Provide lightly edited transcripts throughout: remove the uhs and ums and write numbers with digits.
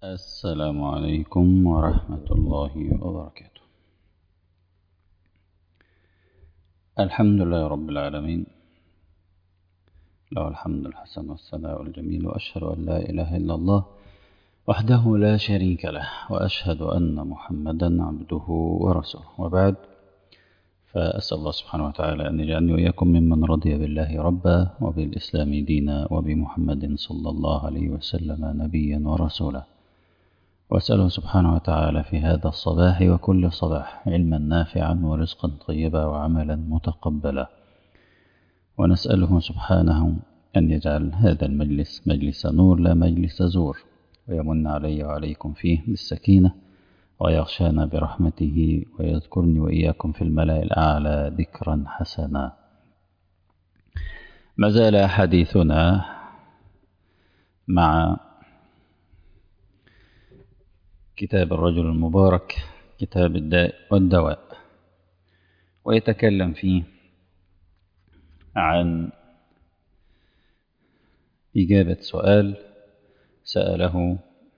السلام عليكم ورحمة الله وبركاته. الحمد لله رب العالمين، له الحمد الحسن والثناء الجميل، وأشهد أن لا إله إلا الله وحده لا شريك له، وأشهد أن محمدا عبده ورسوله، وبعد، فأسأل الله سبحانه وتعالى أن يجعلني وإياكم ممن رضي بالله ربا وبالإسلام دينا وبمحمد صلى الله عليه وسلم نبيا ورسولا، وأسأله سبحانه وتعالى في هذا الصباح وكل صباح علما نافعا ورزقا طيبا وعملا متقبلا، ونسأله سبحانه أن يجعل هذا المجلس مجلس نور لا مجلس زور، ويمن علي وعليكم فيه بالسكينة، ويغشانا برحمته، ويذكرني وإياكم في الملأ الأعلى ذكرا حسنا. ما زال حديثنا مع كتاب الرجل المبارك، كتاب الداء والدواء، ويتكلم فيه عن إجابة سؤال سأله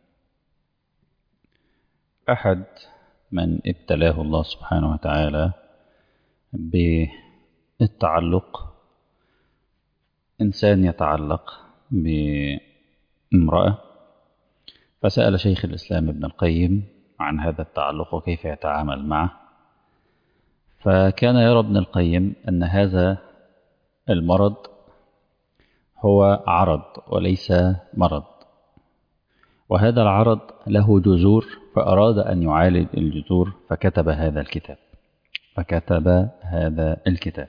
أحد من ابتلاه الله سبحانه وتعالى بالتعلق، إنسان يتعلق بامرأة، فسأل شيخ الإسلام ابن القيم عن هذا التعلق وكيف يتعامل معه. فكان يرى ابن القيم أن هذا المرض هو عرض وليس مرض، وهذا العرض له جذور، فأراد أن يعالج الجذور فكتب هذا الكتاب.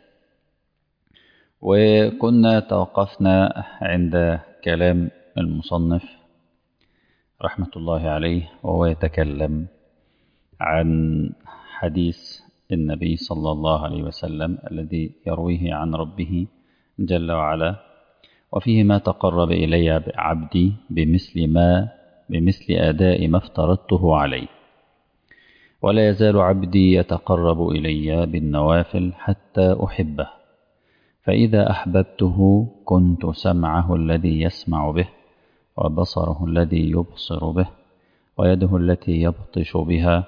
وكنا توقفنا عند كلام المصنف رحمة الله عليه، وهو يتكلم عن حديث النبي صلى الله عليه وسلم الذي يرويه عن ربه جل وعلا، وفيه ما تقرب إلي عبدي بمثل أداء ما افترضته عليه، ولا يزال عبدي يتقرب إلي بالنوافل حتى أحبه، فإذا أحببته كنت سمعه الذي يسمع به، وبصره الذي يبصر به، ويده التي يبطش بها،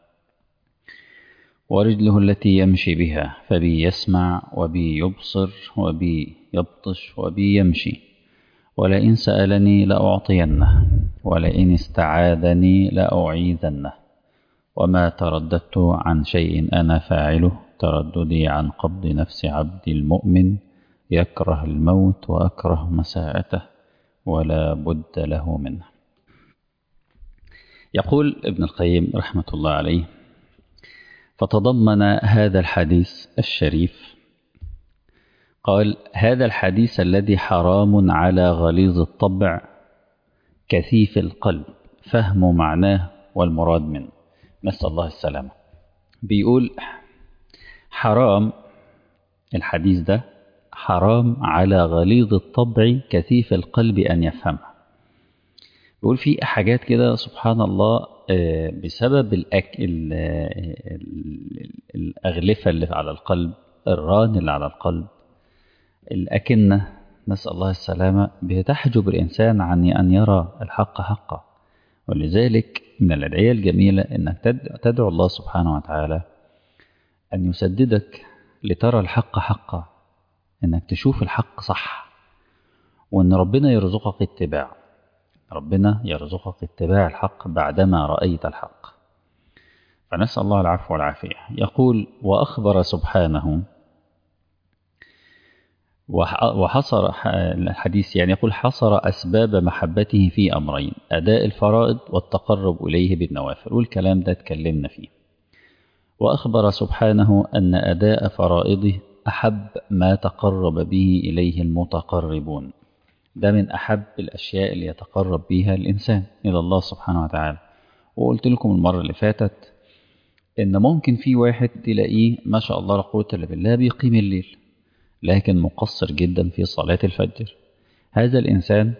ورجله التي يمشي بها، فبي يسمع وبي يبصر وبي يبطش وبي يمشي، ولئن سألني لأعطينه، ولئن استعاذني لأعيذنه، وما ترددت عن شيء أنا فاعله ترددي عن قبض نفس عبدي المؤمن، يكره الموت وأكره مساءته ولا بد له منه. يقول ابن القيم رحمة الله عليه: فتضمن هذا الحديث الشريف، قال: هذا الحديث الذي حرام على غليظ الطبع كثيف القلب فهم معناه والمراد منه، نسأل الله السلامة. بيقول حرام، الحديث ده حرام على غليظ الطبع كثيف القلب أن يفهمها. بيقول في حاجات كده سبحان الله بسبب الأغلفة اللي على القلب، الران اللي على القلب، الأكنة، نسأل الله السلامة، بتحجب الإنسان عن أن يرى الحق حقا. ولذلك من الأدعية الجميلة أنك تدعو الله سبحانه وتعالى أن يسددك لترى الحق حقا، أنك تشوف الحق صح، وأن ربنا يرزقك اتباع الحق بعدما رأيت الحق. فنسأل الله العفو والعافية. يقول: وأخبر سبحانه، وحصر الحديث، يعني يقول حصر أسباب محبته في أمرين: أداء الفرائض والتقرب إليه بالنوافل، والكلام ده اتكلمنا فيه. وأخبر سبحانه أن أداء فرائضه أحب ما تقرب به إليه المتقربون، ده من أحب الأشياء اللي يتقرب بها الإنسان إلى الله سبحانه وتعالى. وقلت لكم المرة اللي فاتت إن ممكن في واحد تلاقيه ما شاء الله لا قوة إلا بالله بيقيم الليل، لكن مقصر جدا في صلاة الفجر. هذا الإنسان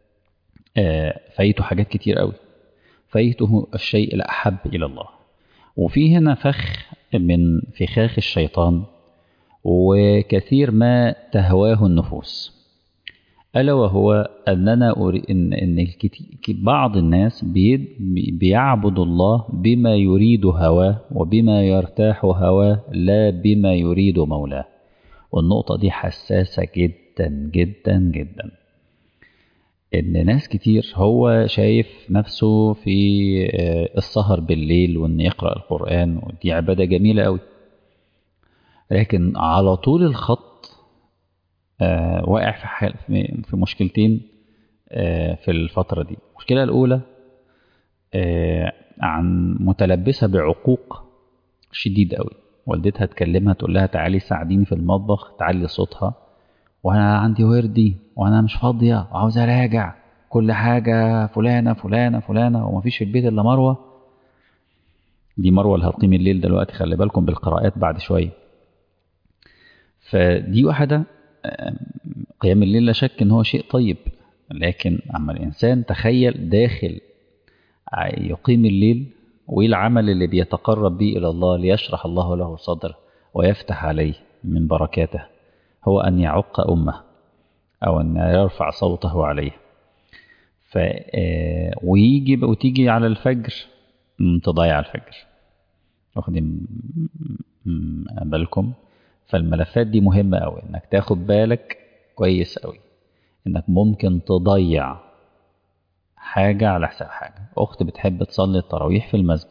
فايته حاجات كتير قوي، فايته الشيء الأحب إلى الله. وفي هنا فخ من فخاخ الشيطان، وكثير ما تهواه النفوس، ألا وهو أننا إن بعض الناس بيعبد الله بما يريد هواه وبما يرتاح هواه لا بما يريد مولاه. والنقطة دي حساسة جدا جدا جدا. إن ناس كتير هو شايف نفسه في السهر بالليل وإن يقرأ القرآن، ودي عبادة جميلة قوي، لكن على طول الخط واقع في مشكلتين في الفترة دي. المشكلة الأولى عن متلبسة بعقوق شديد قوي. والدتها تكلمها تقول لها تعالي ساعديني في المطبخ، تعلي صوتها، وانا عندي وردي وانا مش فاضية وعاوز اراجع كل حاجة فلانة فلانة فلانة، ومفيش في البيت الا مروة. دي مروة اللي هتقيم الليل دلوقتي، خلي بالكم بالقراءات بعد شوية. فدي واحدة. قيام الليل لا شك ان هو شيء طيب، لكن اما الانسان تخيل داخل يقيم الليل، وايه العمل اللي بيتقرب به الى الله ليشرح الله له صدره ويفتح عليه من بركاته؟ هو ان يعق امه او ان يرفع صوته عليه. ف وتيجي على الفجر تضيع الفجر، واخدين بالكم؟ فالملفات دي مهمة قوي انك تاخد بالك كويس قوي، انك ممكن تضيع حاجة على حساب حاجة. اخت بتحب تصلي التراويح في المسجد،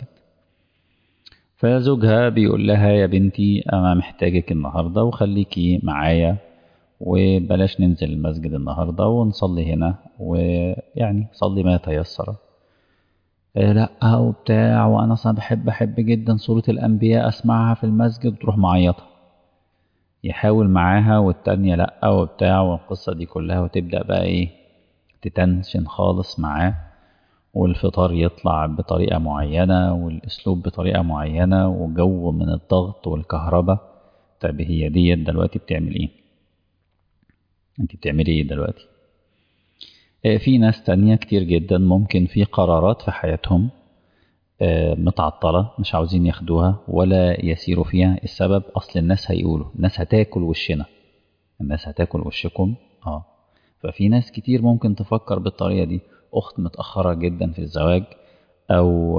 فزوجها بيقول لها يا بنتي انا محتاجك النهاردة وخليكي معايا، وبلاش ننزل المسجد النهاردة ونصلي هنا، ويعني صلي ما يتيسر. لا وبتاع، وانا اصلا بحب جدا سورة الانبياء اسمعها في المسجد، وتروح معيطة. يحاول معاها والتانية لا وبتاع، والقصة دي كلها، وتبدأ بقى ايه تتنشن خالص معاه، والفطار يطلع بطريقة معينة والاسلوب بطريقة معينة وجو من الضغط والكهرباء. طب هي دي دلوقتي بتعمل ايه؟ انت بتعملي ايه دلوقتي؟ في ناس تانية كتير جدا ممكن في قرارات في حياتهم متعطلة، مش عاوزين ياخدوها ولا يسيروا فيها. السبب أصل الناس هيقولوا، الناس هتاكل وشنا، الناس هتاكل وشكم. ففي ناس كتير ممكن تفكر بالطريقة دي. أخت متأخرة جدا في الزواج، أو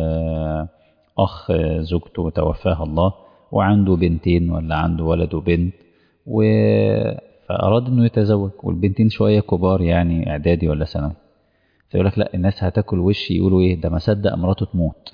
أخ زوجته توفاها الله وعنده بنتين ولا عنده ولد وبنت، فأراد أنه يتزوج، والبنتين شوية كبار يعني إعدادي ولا ثانوي. فيقول لك لا الناس هتاكل وشي، يقولوا إيه ده ما صدق مراته تموت.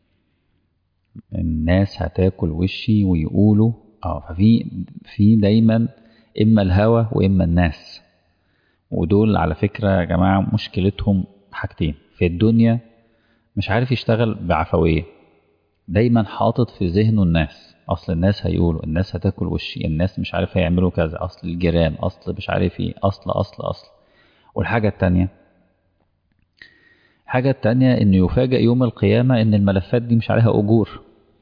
الناس هتاكل وشي ويقولوا ففي دايما إما الهوى وإما الناس. ودول على فكرة يا جماعة مشكلتهم حاجتين في الدنيا، مش عارف يشتغل بعفوية، دايما حاطط في ذهنه الناس، أصل الناس هيقولوا، الناس هتاكل وشي، الناس مش عارف هيعملوا كذا، أصل الجيران، أصل مش عارف ايه، أصل. والحاجة التانية، الحاجة التانية إنه يفاجأ يوم القيامة إن الملفات دي مش عليها أجور.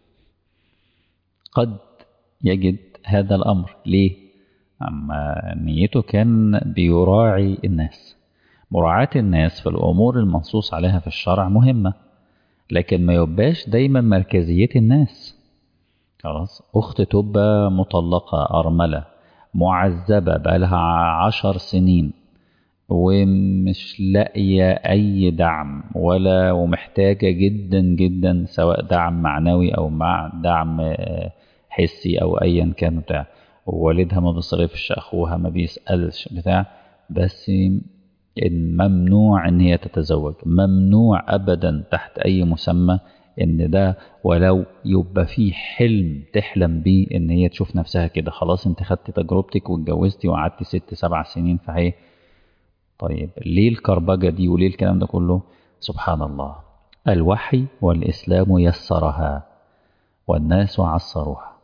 قد يجد هذا الأمر ليه؟ أما نيته كان بيراعي الناس. مراعاة الناس في الأمور المنصوص عليها في الشرع مهمة، لكن ما يبقاش دايما مركزية الناس. خلاص أخت تبقى مطلقة أرملة معذبة بقالها 10 سنين ومش لاقية أي دعم ومحتاجة جدا جدا، سواء دعم معنوي أو مع دعم حسي أو أيا كان بتاع. ووالدها ما بيصرفش، أخوها ما بيسألش بتاع، بس ممنوع إن هي تتزوج، ممنوع أبدا تحت أي مسمى إن ده ولو يبقى فيه حلم تحلم بيه إن هي تشوف نفسها كده. خلاص انت خدت تجربتك واتجوزتي وقعدتي 6-7 سنين، فهي طيب ليه الكربجة دي وليه الكلام ده كله؟ سبحان الله، الوحي والإسلام يسرها والناس عسروها.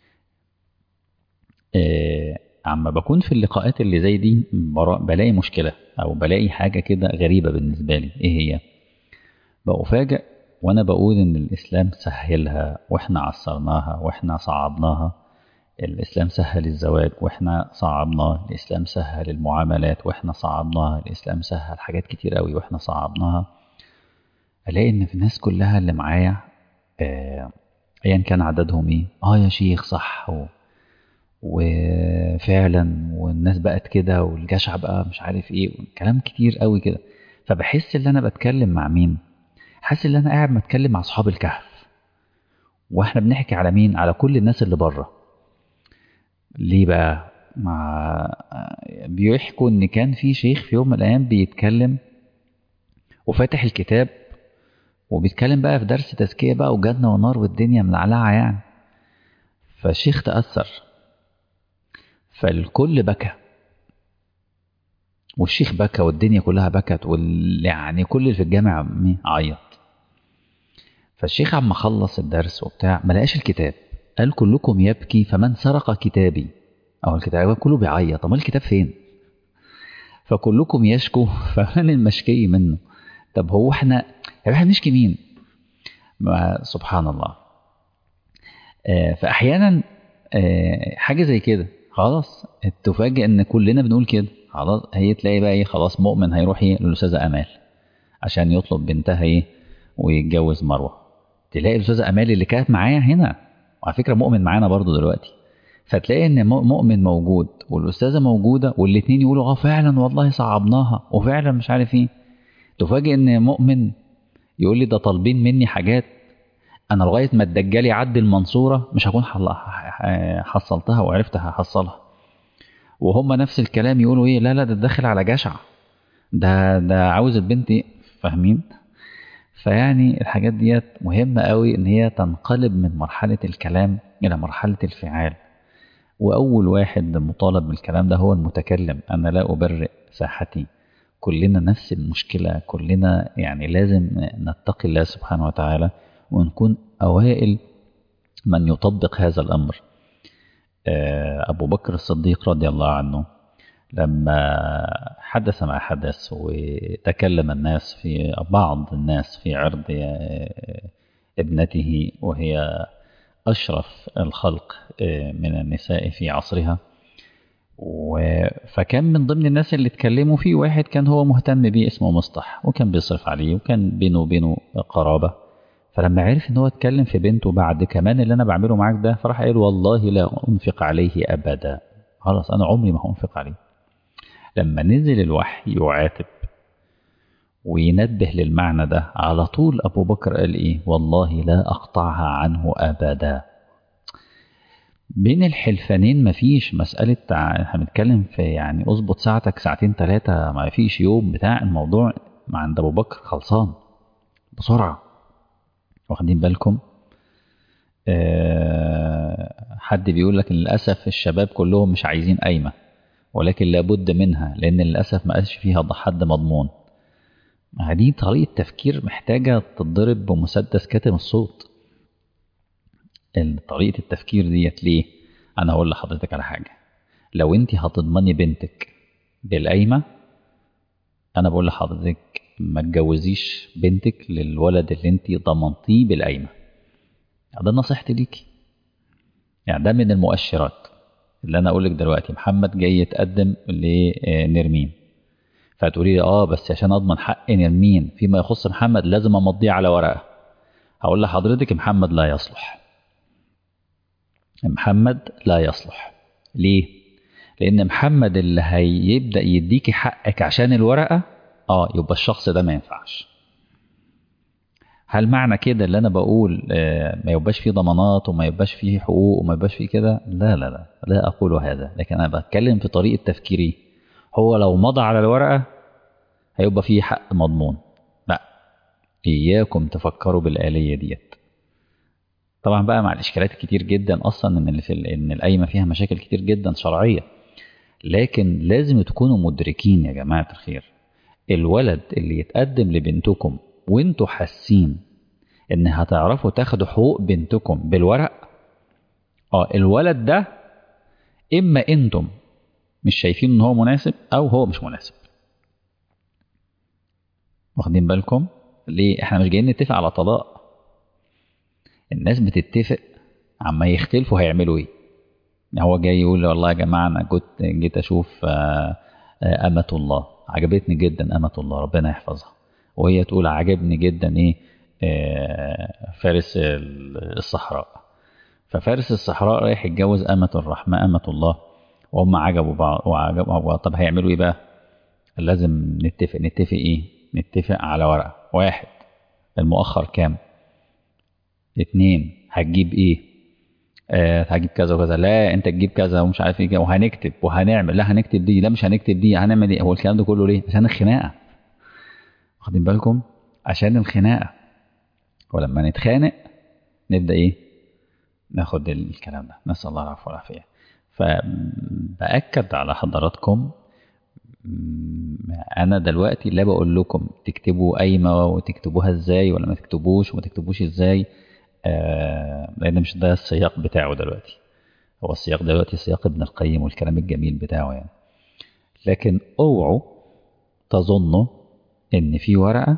عما بكون في اللقاءات اللي زي دي بلاقي مشكلة أو بلاقي حاجة كده غريبة بالنسبة لي. إيه هي؟ بأفاجأ وأنا بقول إن الإسلام سهلها وإحنا عسرناها وإحنا صعبناها. الإسلام سهل الزواج وإحنا صعبناه، الإسلام سهل المعاملات وإحنا صعبناها، الإسلام سهل حاجات كتير قوي وإحنا صعبناها. ألاقي إن في الناس كلها اللي معايا أيا كان عددهم إيه، يا شيخ صح وفعلا والناس بقت كده والجشع بقى مش عارف ايه، كلام كتير قوي كده. فبحس ان انا بتكلم مع مين؟ حاسس ان انا قاعد بتكلم مع اصحاب الكهف، واحنا بنحكي على مين؟ على كل الناس اللي بره. ليه بقى؟ مع بيحكوا ان كان في شيخ في يوم من الايام بيتكلم وفاتح الكتاب وبيتكلم بقى في درس تزكية بقى وجنة ونار والدنيا ملعلعة يعني. فالشيخ تأثر، فالكل بكى، والشيخ بكى والدنيا كلها بكت يعني كل اللي في الجامع عيط. فالشيخ عم خلص الدرس وبتاع ما لقاش الكتاب، قال كلكم يبكي فمن سرق كتابي. أو الكتاب كله بيعيط، طب الكتاب فين؟ فكلكم يشكو فمن المشكي منه. طب هو احنا بنشكي مين؟ سبحان الله. فأحيانا حاجة زي كده خلاص تفاجئ ان كلنا بنقول كده. خلاص هي تلاقي بقى ايه، خلاص مؤمن هيروح ايه للأستاذة أمال عشان يطلب بنتها ايه ويتجوز مروة. تلاقي الأستاذة أمال اللي كانت معايا هنا، وعلى فكرة مؤمن معانا برضو دلوقتي، فتلاقي ان مؤمن موجود والأستاذة موجودة والاتنين يقولوا فعلا والله صعبناها وفعلا مش عارف ايه. تفاجئ ان مؤمن يقول لي ده طالبين مني حاجات انا لغايه ما الدجال يعدي المنصوره مش هكون حصلتها وعرفت هحصلها. وهم نفس الكلام يقولوا ايه، لا لا ده داخل على جشع، ده عاوز البنت ايه. فاهمين؟ فيعني الحاجات ديت مهمه قوي ان هي تنقلب من مرحله الكلام الى مرحله الفعال. واول واحد مطالب بالكلام ده هو المتكلم. انا لا ابرئ ساحتي، كلنا نفس المشكله، كلنا يعني لازم نتقي الله سبحانه وتعالى ونكون اوائل من يطبق هذا الأمر. أبو بكر الصديق رضي الله عنه لما حدث ما حدث وتكلم الناس في بعض الناس في عرض ابنته وهي أشرف الخلق من النساء في عصرها، فكان من ضمن الناس اللي اتكلموا فيه واحد كان هو مهتم بيه اسمه مصطح، وكان بيصرف عليه وكان بينه وبينه قرابة. فلما عرف ان هو اتكلم في بنته بعد كمان اللي انا بعمله معاك ده، فراح قال والله لا انفق عليه ابدا، خلاص انا عمري ما هنفق عليه. لما نزل الوحي يعاتب وينبه للمعنى ده، على طول ابو بكر قال ايه، والله لا اقطعها عنه ابدا. بين الحلفانين مفيش مسألة هنتكلم في يعني اظبط ساعتك ساعتين ثلاثة، ما فيش يوم بتاع الموضوع عند ابو بكر خلصان بسرعة. واخدين بالكم؟ حد بيقول لك للأسف الشباب كلهم مش عايزين قايمة، ولكن لابد منها لأن للأسف ما قاش فيها حد مضمون. هذه طريقة تفكير محتاجة تتضرب بمسدس كاتم الصوت. طريقة التفكير ديت ليه؟ أنا هقول لحضرتك على حاجة. لو أنت هتضمني بنتك بالقايمة، أنا بقول لحضرتك ما تجوزيش بنتك للولد اللي أنت ضمنتيه بالقايمة. ده نصيحتي ليكي. يعني ده من المؤشرات اللي انا اقولك دلوقتي محمد جاي يتقدم لنرمين، فتقولي لي بس عشان اضمن حق نرمين فيما يخص محمد لازم امضيه على ورقه. هقول لحضرتك محمد لا يصلح. محمد لا يصلح. ليه؟ لان محمد اللي هيبدا يديكي حقك عشان الورقه يبقى الشخص ده ما ينفعش. هل معنى كده اللي انا بقول ما يبقاش فيه ضمانات وما يبقاش فيه حقوق وما يبقاش فيه كده؟ لا لا لا لا اقول هذا، لكن انا بتكلم في طريقة تفكيري. هو لو مضى على الورقة هيبقى فيه حق مضمون. لا، اياكم تفكروا بالآلية ديت. طبعا بقى مع الاشكالات كتير جدا اصلا ان ان القايمة فيها مشاكل كتير جدا شرعية، لكن لازم تكونوا مدركين يا جماعة الخير. الولد اللي يتقدم لبنتكم وانتوا حاسين ان هتعرفوا تاخدوا حقوق بنتكم بالورق، الولد ده اما انتم مش شايفين ان هو مناسب او هو مش مناسب. واخدين بالكم؟ ليه احنا مش جايين نتفق على طلاق. الناس بتتفق عما يختلفوا هيعملوا ايه. هو جاي يقول والله يا جماعه انا جيت اشوف امة الله، عجبتني جدا امة الله ربنا يحفظها، وهي تقول عجبني جدا ايه فارس الصحراء. ففارس الصحراء رايح يتجوز أمة الرحمة أمة الله، وهم عجبوا بعض وعجبوا بعض. طب هيعملوا إيه بقى؟ لازم نتفق إيه؟ نتفق على ورقة. 1، المؤخر كام؟ 2، هتجيب إيه؟ هجيب كذا وكذا. لا انت تجيب كذا ومش عارف ايه، وهنكتب وهنعمل. لا هنكتب دي، لا مش هنكتب دي، هنعمل ايه؟ هو الكلام ده كله ليه؟ عشان الخناقه. واخدين بالكم؟ عشان الخناقه. ولما نتخانق نبدا ايه؟ ناخد الكلام ده. نسال الله العفو والعافيه. فباكد على حضراتكم، انا دلوقتي لا بقول لكم تكتبوا قايمه وتكتبوها ازاي ولا ما تكتبوش وما تكتبوش ازاي، لان مش ده السياق بتاعه دلوقتي. هو السياق دلوقتي سياق ابن القيم والكلام الجميل بتاعه يعني. لكن اوعوا تظنوا ان في ورقة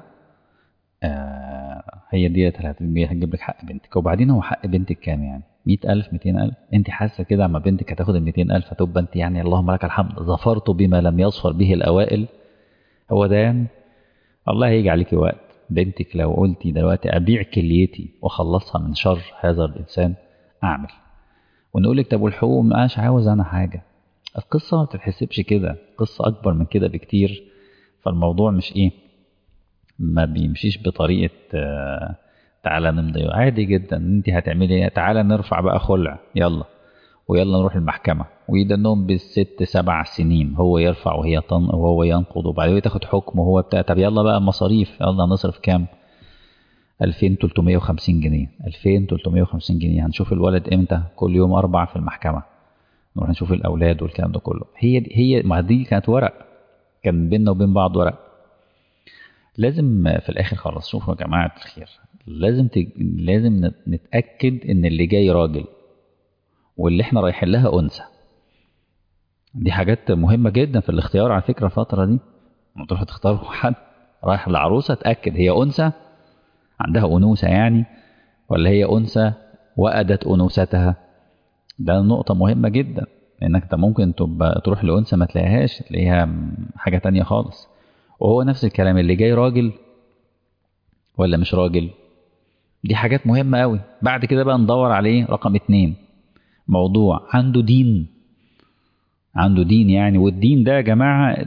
هي ديت هتجيب لك حق بنتك. وبعدين هو حق بنتك كام يعني؟ 100,000 200,000؟ انت حاسة كده اما بنتك هتاخد 200,000 هتبقى انت يعني اللهم لك الحمد ظفرت بما لم يظفر به الأوائل؟ هو ده يعني؟ الله هيجي عليكي وقت بنتك لو قلتي دلوقتي أبيع كليتي وخلصها من شر هذا الإنسان أعمل. ونقول لك طب والحقوق؟ مش عاوز أنا حاجة. القصة ما بتتحسبش كده، قصة أكبر من كده بكتير. فالموضوع مش إيه، ما بيمشيش بطريقة تعالى نمضي عادي جدا. انت هتعملي ايه؟ تعالى نرفع بقى خلع، يلا ويلا نروح المحكمة، ويدنهم بالست 7 سنين، هو يرفع وهو ينقض، وبعدين تاخد حكم وهو بتاع. طب يلا بقى مصاريف، يلا نصرف كام؟ 2350 جنيه. 2350 جنيه هنشوف الولد امتى؟ كل يوم 4 في المحكمة نروح نشوف الأولاد والكلام ده كله. هي ما دي كانت ورق، كان بيننا وبين بعض ورق. لازم في الآخر خلاص، شوفوا يا جماعة الخير، لازم نتأكد إن اللي جاي راجل واللي احنا رايحين لها أنثى. دي حاجات مهمة جدا في الاختيار على فكرة الفترة دي. لما تروحوا تختاروا حد رايح لعروسة، تأكد هي أنثى عندها أنوثة يعني، ولا هي أنثى وأدت أنوثتها. ده نقطة مهمة جدا، لأنك انت ممكن تبقى تروح لأنثى ما تلاقيهاش، تلاقيها حاجة تانية خالص. وهو نفس الكلام، اللي جاي راجل ولا مش راجل. دي حاجات مهمة قوي. بعد كده بقى ندور عليه. رقم 2، موضوع عنده دين. عنده دين يعني، والدين ده يا جماعة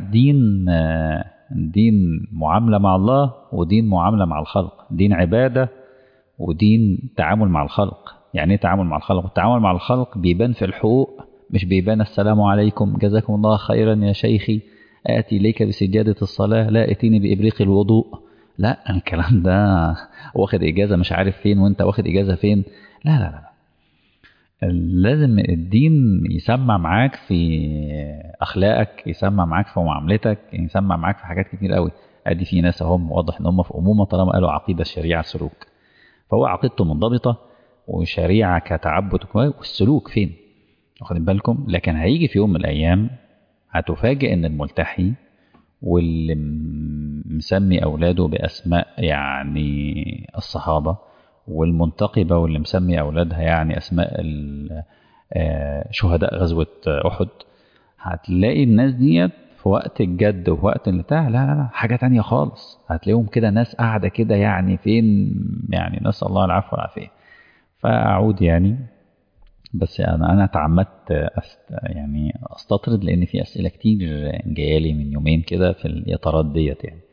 دين معاملة مع الله، ودين معاملة مع الخلق. دين عبادة ودين تعامل مع الخلق. يعني ايه تعامل مع الخلق؟ التعامل مع الخلق بيبان في الحقوق، مش بيبان السلام عليكم جزاكم الله خيرا يا شيخي آتي إليك بسجادة الصلاة لا اتيني بإبريق الوضوء. لا الكلام ده واخد إجازة مش عارف فين وانت واخد إجازة فين. لا لا لا، لازم الدين يسمع معاك في أخلاقك، يسمع معاك في معاملتك، يسمع معاك في حاجات كتير قوي. ادي في ناس هم واضح ان هم في أمومة طالما قالوا عقيدة الشريعة سلوك، فهو عقيدته منضبطة وشريعة كتعبد، والسلوك فين؟ واخدين بالكم؟ لكن هيجي في يوم من الأيام هتفاجئ ان الملتحي واللي مسمي أولاده بأسماء يعني الصحابة، والمنتقبة واللي مسمي أولادها يعني أسماء شهداء غزوة أحد، هتلاقي الناس ديت في وقت الجد وفي وقت البتاع لا لا لا حاجة تانية خالص. هتلاقيهم كده ناس قاعدة كده يعني فين يعني، نسأل الله العفو والعافية. فأعود يعني، بس أنا تعمدت يعني أستطرد لأن في أسئلة كتير جاية لي من يومين كده في الإطارات ديت يعني.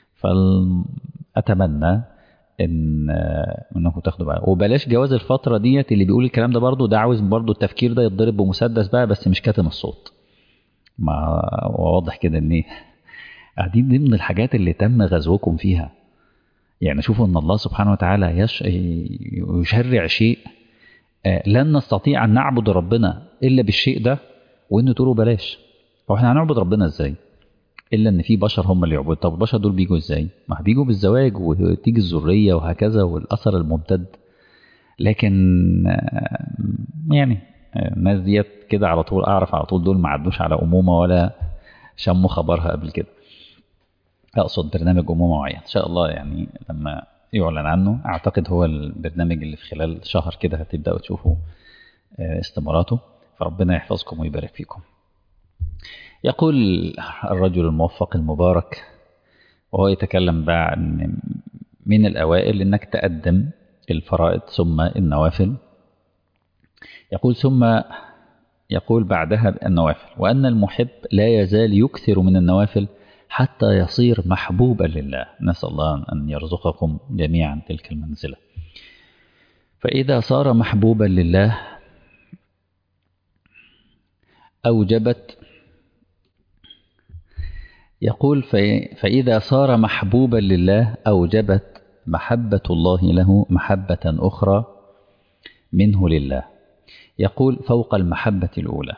فأتمنى إن إنكم تاخدوا بالكم، وبلاش جواز الفترة ديت اللي بيقول الكلام ده برضو. ده عاوز برضو التفكير ده يتضرب بمسدس بقى، بس مش كاتم الصوت. ما واضح كده إن دي ضمن الحاجات اللي تم غزوكم فيها. يعني شوفوا إن الله سبحانه وتعالى يشرع شيء لن نستطيع أن نعبد ربنا إلا بالشيء ده، وإن تقولوا بلاش. هو احنا هنعبد ربنا إزاي إلا إن في بشر هم اللي يعبدوا؟ طب البشر دول بيجوا إزاي؟ ما بيجوا بالزواج وتيجي الذرية وهكذا والأثر الممتد. لكن يعني الناس ديت كده على طول أعرف على طول دول ما عدوش على أمومة ولا شموا خبرها قبل كده. أقصد برنامج أمومة معين إن شاء الله يعني لما يعلن عنه، أعتقد هو البرنامج اللي في خلال شهر كده هتبدأوا تشوفوا استماراته. فربنا يحفظكم ويبارك فيكم. يقول الرجل الموفق المبارك وهو يتكلم بقى عن من الأوائل إنك تقدم الفرائض ثم النوافل. يقول ثم يقول بعدها النوافل، وأن المحب لا يزال يكثر من النوافل حتى يصير محبوبا لله. نسأل الله أن يرزقكم جميعا تلك المنزلة. فإذا صار محبوبا لله أوجبت، يقول فإذا صار محبوبا لله أوجبت محبة الله له محبة أخرى منه لله، يقول فوق المحبة الأولى.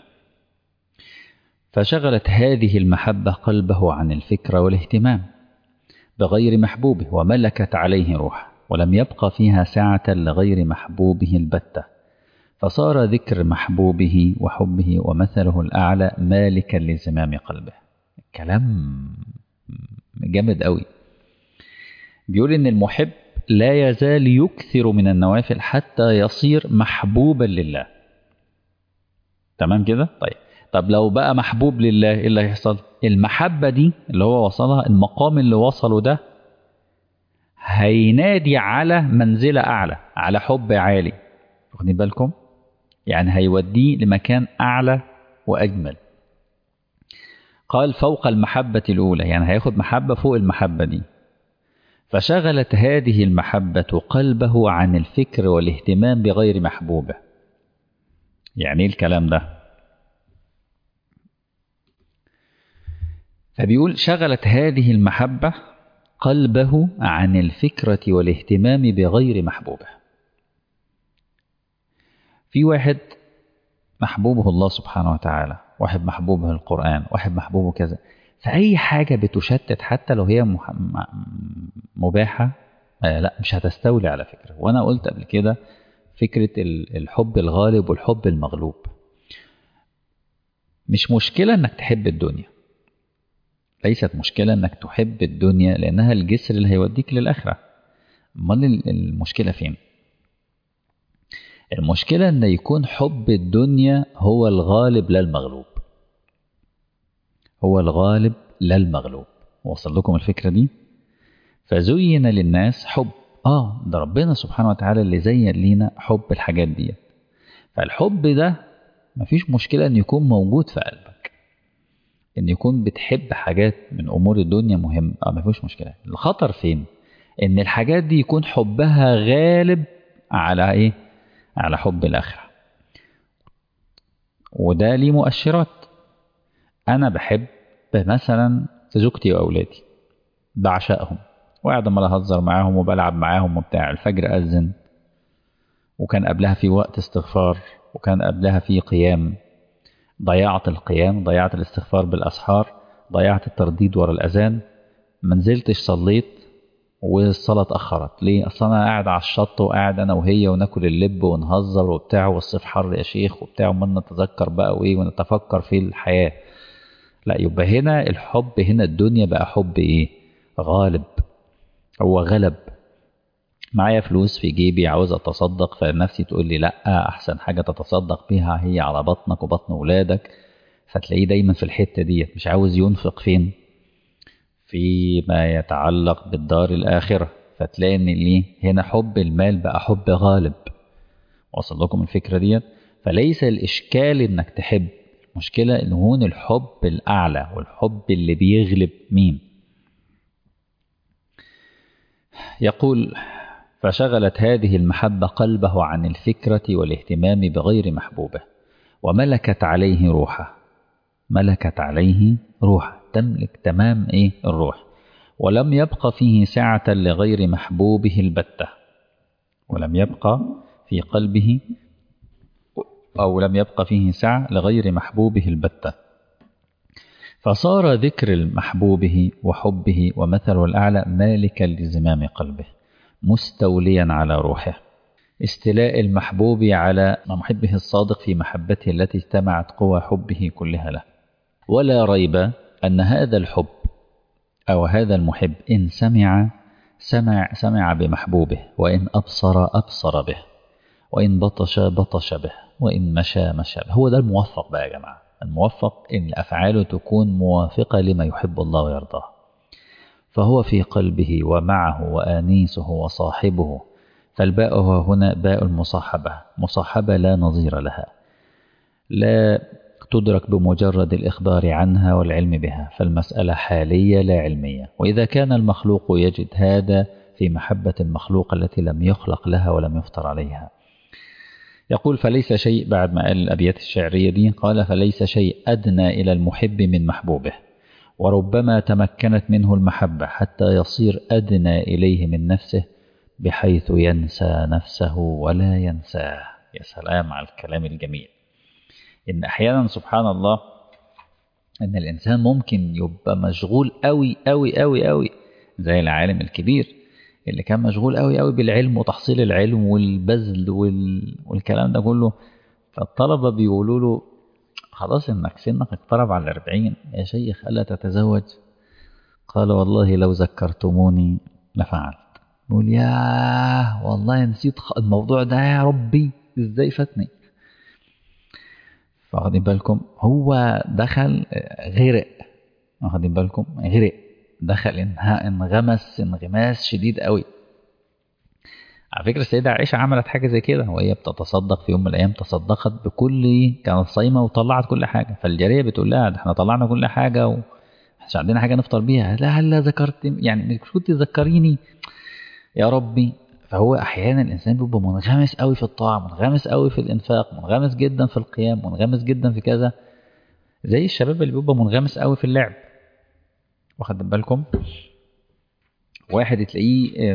فشغلت هذه المحبة قلبه عن الفكر والاهتمام بغير محبوبه وملكت عليه روحه، ولم يبقى فيها ساعة لغير محبوبه البتة، فصار ذكر محبوبه وحبه ومثله الأعلى مالكا لزمام قلبه. كلام جامد قوي. بيقول إن المحب لا يزال يكثر من النوافل حتى يصير محبوبا لله. تمام كده؟ طب لو بقى محبوب لله إيه اللي هيحصل؟ المحبة دي اللي هو وصلها، المقام اللي وصله ده هينادي على منزلة أعلى، على حب عالي. واخدين بالكم؟ يعني هيوديه لمكان أعلى وأجمل. قال فوق المحبة الأولى، يعني هياخد محبة فوق المحبة دي. فشغلت هذه المحبة قلبه عن الفكر والاهتمام بغير محبوبه. يعني ايه الكلام ده؟ فبيقول شغلت هذه المحبة قلبه عن الفكرة والاهتمام بغير محبوبه. في واحد محبوبه الله سبحانه وتعالى، واحد محبوبه القرآن، واحد محبوبه كذا، فأي حاجة بتشتت حتى لو هي مباحة لا مش هتستولي على فكرة. وأنا قلت قبل كده فكرة الحب الغالب والحب المغلوب. مش مشكلة انك تحب الدنيا، ليست مشكلة انك تحب الدنيا لانها الجسر اللي هيوديك للآخرة. امال المشكلة فين؟ المشكلة ان يكون حب الدنيا هو الغالب لا المغلوب، هو الغالب لا المغلوب. وصل لكم الفكرة دي؟ فزين للناس حب ده ربنا سبحانه وتعالى اللي زين لينا حب الحاجات دي. فالحب ده مفيش مشكلة ان يكون موجود في قلبك، ان يكون بتحب حاجات من امور الدنيا مهم، مفيش مشكلة. الخطر فين؟ ان الحاجات دي يكون حبها غالب على ايه؟ على حب الاخرة. وده ليه مؤشرات. انا بحب مثلا زوجتي واولادي، بعشقهم، وقاعد عمال اهزر معاهم وبلعب معاهم وبتاع. الفجر اذن وكان قبلها في وقت استغفار، وكان قبلها في قيام، ضيعت القيام، ضيعت الاستغفار بالاسحار، ضيعت الترديد ورا الاذان، ما نزلتش صليت والصلاة اتأخرت. ليه؟ أصلا أنا قاعد على الشط وقاعد أنا وهي وناكل اللب ونهزر وبتاع، والصيف حر يا شيخ وبتاع، ومن نتذكر بقى وإيه ونتفكر في الحياة. لا، يبقى هنا الحب، هنا الدنيا بقى حب إيه؟ غالب. هو غلب. معايا فلوس في جيبي عاوز أتصدق، فنفسي تقول لي لأ، أحسن حاجة تتصدق بيها هي على بطنك وبطن ولادك. فتلاقيه دايما في الحتة دي مش عاوز ينفق فين؟ فيما يتعلق بالدار الآخرة. فتلاقي ان ليه هنا حب المال بقى حب غالب. وصل لكم الفكرة ديت؟ فليس الإشكال انك تحب، المشكلة ان هون الحب الأعلى والحب اللي بيغلب مين. يقول فشغلت هذه المحبة قلبه عن الفكرة والاهتمام بغير محبوبه وملكت عليه روحه. ملكت عليه روحه، تملك تمام ايه؟ الروح. ولم يبق فيه سعة لغير محبوبه البتة. ولم يبق في قلبه، أو لم يبق فيه سعة لغير محبوبه البتة، فصار ذكر محبوبه وحبه ومثله الأعلى مالكا لزمام قلبه مستوليا على روحه. استيلاء المحبوب على محبه الصادق في محبته التي اجتمعت قوى حبه كلها له. ولا ريب أن هذا الحب أو هذا المحب إن سمع بمحبوبه، وإن أبصر به، وإن بطش به، وإن مشى به. هو ده الموفق بقى يا جماعة. الموفق إن أفعاله تكون موافقة لما يحب الله ويرضاه، فهو في قلبه ومعه وآنيسه وصاحبه، فالباء هنا باء المصاحبة، مصاحبة لا نظير لها، لا تدرك بمجرد الإخبار عنها والعلم بها، فالمسألة حالية لا علمية. وإذا كان المخلوق يجد هذا في محبة المخلوق التي لم يخلق لها ولم يفطر عليها. يقول فليس شيء، بعد ما قال الأبيات الشعرية دي قال فليس شيء أدنى إلى المحب من محبوبه، وربما تمكنت منه المحبة حتى يصير أدنى إليه من نفسه بحيث ينسى نفسه ولا ينساه. يا سلام على الكلام الجميل. إن أحيانا سبحان الله إن الإنسان ممكن يبقى مشغول أوي أوي أوي أوي، زي العالم الكبير اللي كان مشغول أوي أوي بالعلم وتحصيل العلم والبذل والكلام ده كله. فالطلبة بيقولوا له خلاص إنك سنك اقترب على 40 يا شيخ ألا تتزوج؟ قال والله لو ذكرتموني لفعلت. يقول ياه والله نسيت الموضوع ده يا ربي إزاي فاتني. فاخدين بالكم هو دخل غرق، واخدين بالكم غرق، دخل انغمس انغماس شديد قوي. على فكرة السيدة عائشة عملت حاجة زي كده، وهي بتتصدق في يوم من الأيام تصدقت بكل، كانت صايمة وطلعت كل حاجة، فالجارية بتقول لها ده احنا طلعنا كل حاجة ومش عندنا حاجة نفطر بيها. لا هلا ذكرت يعني مش كنت تذكريني يا ربي. فهو أحيانا الإنسان بيبقى منغمس قوي في الطاعة، منغمس قوي في الإنفاق، منغمس جدا في القيام، منغمس جدا في كذا، زي الشباب اللي بيبقى منغمس قوي في اللعب. واخد بالكم واحد تلاقيه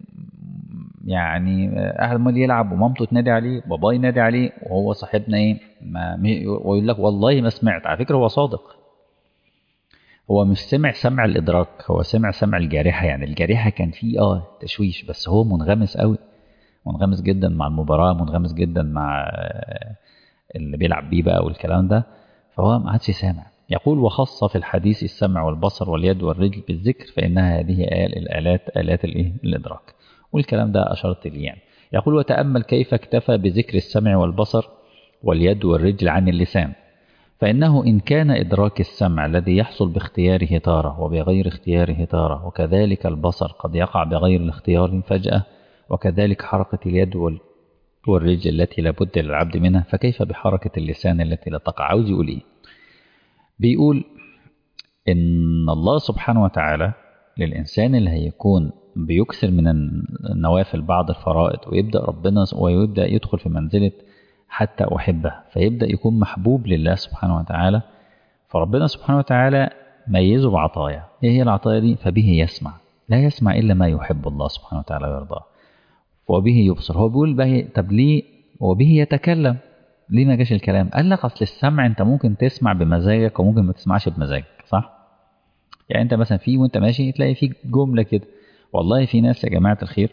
يعني قاعد عمال يلعب ومامته تنادي عليه وباباه ينادي عليه وهو صاحبنا ايه ويقول لك والله ما سمعت. على فكرة هو صادق، هو مش سمع سمع الإدراك، هو سمع سمع الجارحة. يعني الجارحة كان فيه تشويش، بس هو منغمس قوي، منغمس جدا مع المباراة، منغمس جدا مع اللي بيلعب بيه بقى والكلام ده، فهو ما عادش سامع. يقول وخص في الحديث السمع والبصر واليد والرجل بالذكر فإنها هذه آلات الإدراك، والكلام ده أشرت لي يعني. يقول وتأمل كيف اكتفى بذكر السمع والبصر واليد والرجل عن اللسان، فإنه إن كان إدراك السمع الذي يحصل باختياره تارة وبغير اختياره تارة، وكذلك البصر قد يقع بغير الاختيار فجأة، وكذلك حركة اليد والرجل التي لابد للعبد منها، فكيف بحركة اللسان التي لا تقع؟ عاوز يقول إيه؟ بيقول إن الله سبحانه وتعالى للإنسان اللي هيكون بيكسر من النوافل بعض الفرائض ويبدأ ربنا ويبدأ يدخل في منزلة حتى أحبه، فيبدأ يكون محبوب لله سبحانه وتعالى. فربنا سبحانه وتعالى ميزه بعطايا. إيه هي العطايا دي؟ فبه يسمع، لا يسمع إلا ما يحب الله سبحانه وتعالى ويرضاه، وبه يبصر. هو بيقول طب ليه وبه يتكلم؟ ليه ما جاش الكلام؟ قال لك أصل السمع أنت ممكن تسمع بمزاجك وممكن ما تسمعش بمزاجك، صح؟ يعني أنت مثلا وأنت ماشي تلاقي في جملة كده، والله في ناس يا جماعة الخير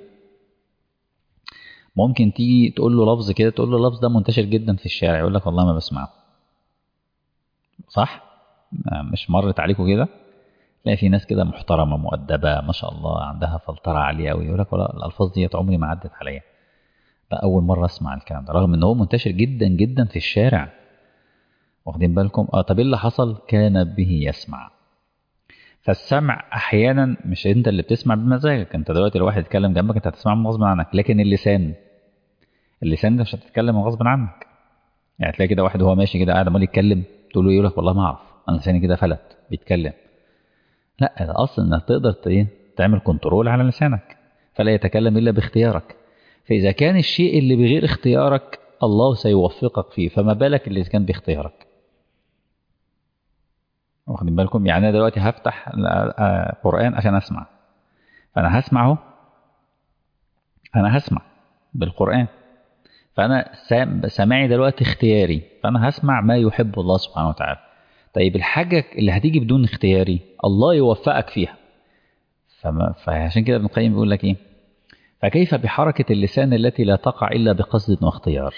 ممكن تيجي تقول له لفظ كده، تقول له اللفظ ده منتشر جدا في الشارع، يقول لك والله ما بسمعه، صح؟ مش مرت عليكم كده؟ تلاقي في ناس كده محترمة مؤدبة ما شاء الله عندها فلترة عالية أوي، يقول لك والله الألفاظ دي عمري ما عدت عليا، لا أول مرة أسمع الكلام ده، رغم إن هو منتشر جدا جدا في الشارع. واخدين بالكم؟ طب إيه اللي حصل؟ كان به يسمع. فالسمع أحيانا مش أنت اللي بتسمع بمزاجك، أنت دلوقتي لو واحد يتكلم جنبك أنت هتسمعه غصب عنك، لكن اللسان ده مش هتتكلم غصب عنك. يعني تلاقي كده واحد وهو ماشي كده قاعد عمال يتكلم، تقول له يقول لك والله ما أعرف أنا لساني كده فلت بيتكلم. لا الأصل إنك تقدر تعمل كنترول على لسانك، فلا يتكلم إلا باختيارك. فإذا كان الشيء اللي بغير اختيارك الله سيوفقك فيه، فما بالك اللي كان باختيارك. واخدين بالكم؟ يعني أنا دلوقتي هفتح قرآن عشان أسمع، فأنا هسمعه، أنا هسمع بالقرآن، فأنا سامعي دلوقتي اختياري، فأنا هسمع ما يحب الله سبحانه وتعالى. طيب الحاجة اللي هتيجي بدون اختياري الله يوفقك فيها. فعشان كده ابن القيم بيقول لك إيه؟ فكيف بحركة اللسان التي لا تقع إلا بقصد واختيار؟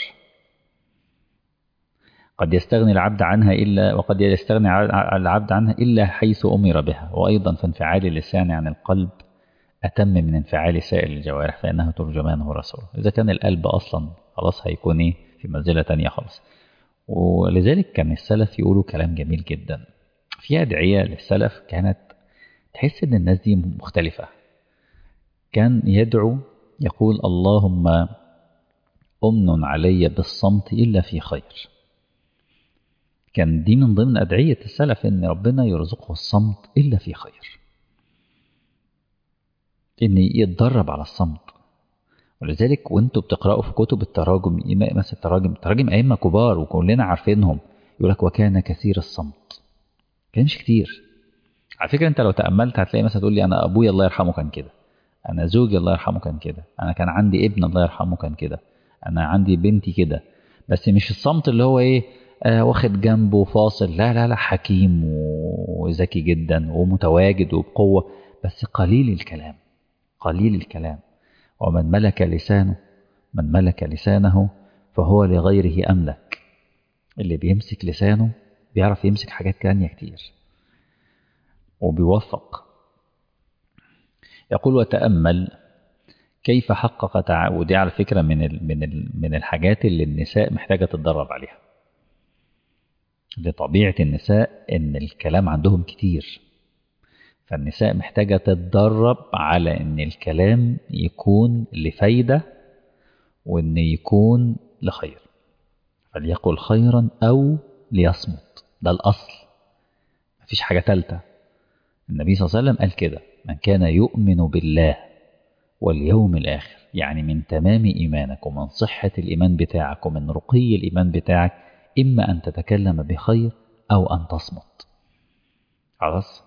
قد يستغني العبد عنها إلا وقد يستغني العبد عنها إلا حيث أمر بها. وأيضا فانفعال اللسان عن القلب أتم من انفعال سائر الجوارح، فإنها ترجمانه ورسوله. إذا كان القلب أصلا خلاص هيكون إيه في منزلة تانية خالص. ولذلك كان السلف يقولوا كلام جميل جدا. في أدعية للسلف كانت تحس إن الناس دي مختلفة. كان يدعو يقول اللهم أمن علي بالصمت إلا في خير. كان دي من ضمن أدعية السلف إن ربنا يرزقه الصمت إلا في خير، إن يتدرب على الصمت. ولذلك وانتوا بتقرأوا في كتب التراجم، مثلا تراجم أئمة كبار وكلنا عارفينهم، يقول لك وكان كثير الصمت، كانش كتير. على فكرة انت لو تأملت هتلاقي مثلا تقول لي أنا أبويا الله يرحمه كان كده، أنا زوجي الله يرحمه كان كده، أنا كان عندي ابن الله يرحمه كان كده، أنا عندي بنتي كده. بس مش الصمت اللي هو إيه واخد جنبه فاصل، لا لا لا، حكيم وذكي جدا ومتواجد وبقوة، بس قليل الكلام، قليل الكلام. ومن ملك لسانه، من ملك لسانه فهو لغيره أملك. اللي بيمسك لسانه بيعرف يمسك حاجات تانية كتير وبيوفق. يقول وتأمل كيف حقق ودي على فكرة من الحاجات اللي النساء محتاجة تتدرب عليها. لطبيعة النساء إن الكلام عندهم كتير، فالنساء محتاجة تتدرب على إن الكلام يكون لفايدة وإن يكون لخير. فليقل خيرا أو ليصمت، ده الأصل، مفيش حاجة تالتة. النبي صلى الله عليه وسلم قال كده: من كان يؤمن بالله واليوم الآخر، يعني من تمام إيمانك ومن صحة الإيمان بتاعك ومن رقي الإيمان بتاعك إما أن تتكلم بخير أو أن تصمت. خلاص.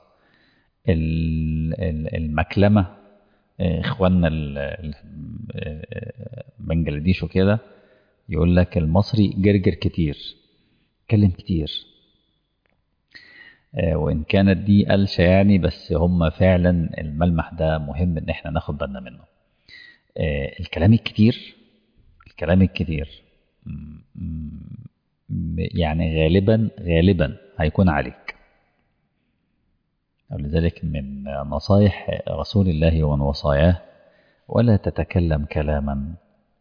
المكلمة، إخواننا بنجلاديش وكده، يقول لك المصري جرجر كتير، كلم كتير. وإن كانت دي قلشة يعني، بس هم فعلا الملمح ده مهم إن احنا ناخد بالنا منه. الكلام الكتير، الكلام الكتير يعني غالبا هيكون عليك. ولذلك من نصايح رسول الله ومن وصاياه: ولا تتكلم كلاما